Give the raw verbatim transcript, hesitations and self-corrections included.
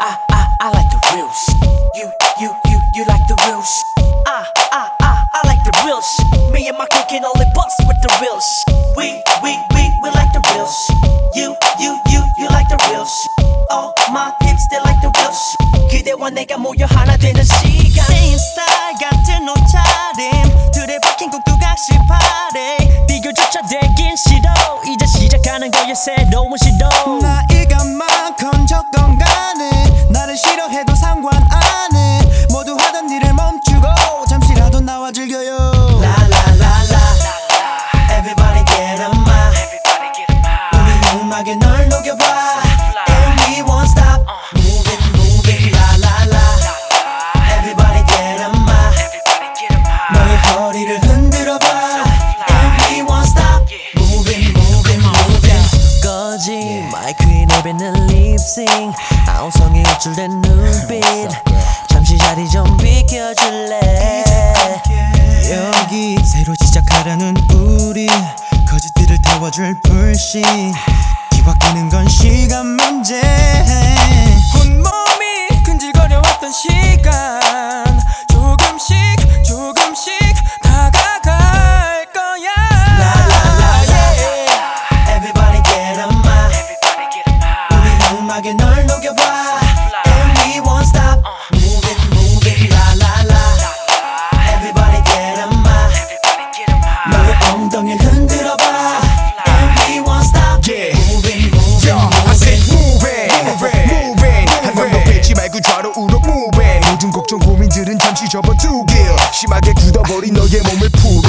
I, I, I like the real shit. You, you, you, you like the real shit. I, I, I, I like the real shit. Me and my crew can only bust with the real shit. We, we, we, we like the real shit. You, you, you, you like the real shit. All my peeps, they like the real shit. 그대와 내가 모여 하나 되는 시간. Same style 같은 옷차림 둘의 박힌 국두각시 파리 비교조차 되긴 싫어 이제 시작하는 거야 새로운 시도 나이가 많건 간에 나를 싫어해도 상관 안해 모두 하던 일을 멈추고 잠시라도 나와 즐겨요. La la la la Everybody get a mile 우리 음악에 널 녹여봐 And we won't stop Moving moving la la la Everybody get a mile 너의 허리를 흔들어봐 And we won't stop Moving moving moving 거지 마이크에 내뱉는 립싱 아우성이 우쭐댄 눈빛 잠시 자리 좀 비켜줄래 여기 새로 시작하려는 우리 거짓들을 태워줄 불씨 뒤바뀌는 건 시간 문제 온몸이 근질거려왔던 시간 조금씩 조금씩 다가갈 거야. La la la la Everybody get a mile 우리 음악에 널 녹여봐 And we won't stop Moving moving la la la Everybody get a mile 너의 엉덩이를 흔들어봐 And we won't stop Yeah. Moving moving Yo, I said moving moving, moving. 한번더 빼지 말고 좌로우로 moving. 모든 걱정 고민들은 잠시 접어두길 심하게 굳어버린 너의 몸을 풀